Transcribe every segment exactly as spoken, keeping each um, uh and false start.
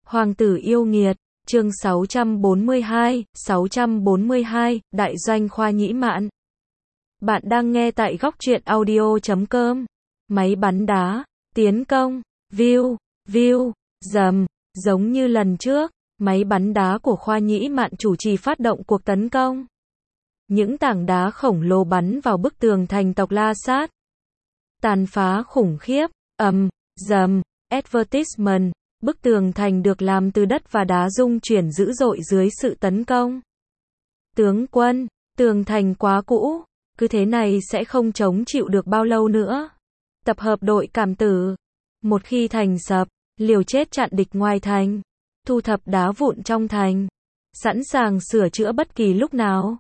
Hoàng tử yêu nghiệt, chương sáu trăm bốn mươi hai, sáu trăm bốn mươi hai, Đại doanh Khoa Nhĩ Mạn. Bạn đang nghe tại góc truyện audio chấm com. Máy bắn đá, tiến công, view, view, dầm, giống như lần trước, máy bắn đá của Khoa Nhĩ Mạn chủ trì phát động cuộc tấn công. Những tảng đá khổng lồ bắn vào bức tường thành tộc La Sát. Tàn phá khủng khiếp, ầm, dầm, advertisement. Bức tường thành được làm từ đất và đá rung chuyển dữ dội dưới sự tấn công. Tướng quân, tường thành quá cũ, cứ thế này sẽ không chống chịu được bao lâu nữa. Tập hợp đội cảm tử. Một khi thành sập, liều chết chặn địch ngoài thành. Thu thập đá vụn trong thành. Sẵn sàng sửa chữa bất kỳ lúc nào.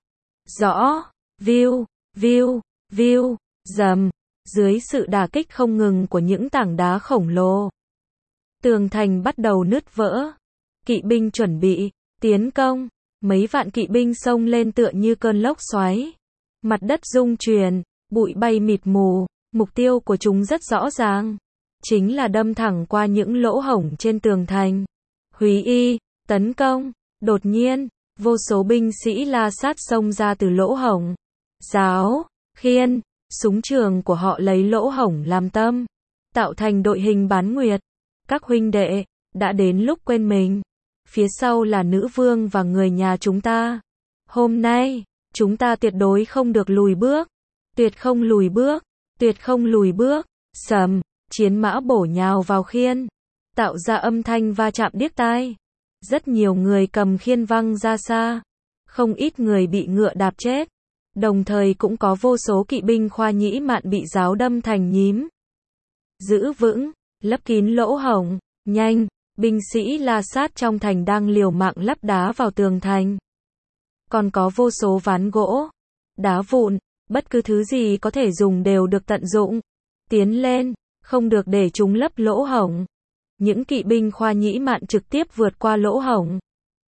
Rõ, view, view, view, dầm, dưới sự đả kích không ngừng của những tảng đá khổng lồ. Tường thành bắt đầu nứt vỡ. Kỵ binh chuẩn bị tiến công. Mấy vạn kỵ binh xông lên tựa như cơn lốc xoáy. Mặt đất rung chuyển, bụi bay mịt mù. Mục tiêu của chúng rất rõ ràng. Chính là đâm thẳng qua những lỗ hổng trên tường thành. Húy y, tấn công. Đột nhiên, vô số binh sĩ La Sát xông ra từ lỗ hổng. Giáo, khiên, súng trường của họ lấy lỗ hổng làm tâm. Tạo thành đội hình bán nguyệt. Các huynh đệ, đã đến lúc quên mình. Phía sau là nữ vương và người nhà chúng ta. Hôm nay, chúng ta tuyệt đối không được lùi bước. Tuyệt không lùi bước. Tuyệt không lùi bước. Sầm, chiến mã bổ nhào vào khiên. Tạo ra âm thanh va chạm điếc tai. Rất nhiều người cầm khiên văng ra xa. Không ít người bị ngựa đạp chết. Đồng thời cũng có vô số kỵ binh Khoa Nhĩ Mạn bị giáo đâm thành nhím. Giữ vững. Lấp kín lỗ hổng, nhanh, binh sĩ La Sát trong thành đang liều mạng lắp đá vào tường thành. Còn có vô số ván gỗ, đá vụn, bất cứ thứ gì có thể dùng đều được tận dụng. Tiến lên, không được để chúng lấp lỗ hổng. Những kỵ binh Khoa Nhĩ Mạn trực tiếp vượt qua lỗ hổng.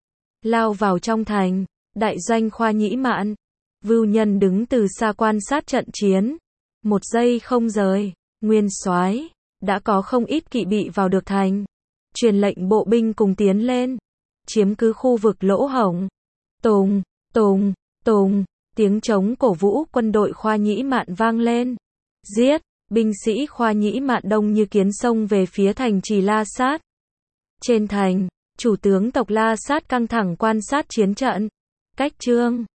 Lao vào trong thành, đại doanh Khoa Nhĩ Mạn. Vưu Nhân đứng từ xa quan sát trận chiến. Một giây không rời, nguyên soái. Đã có không ít kỵ bị vào được thành. Truyền lệnh bộ binh cùng tiến lên. Chiếm cứ khu vực lỗ hổng. Tùng, tùng, tùng. Tiếng trống cổ vũ quân đội Khoa Nhĩ Mạn vang lên. Giết, binh sĩ Khoa Nhĩ Mạn đông như kiến xông về phía thành trì La Sát. Trên thành, chủ tướng tộc La Sát căng thẳng quan sát chiến trận. Cách chương.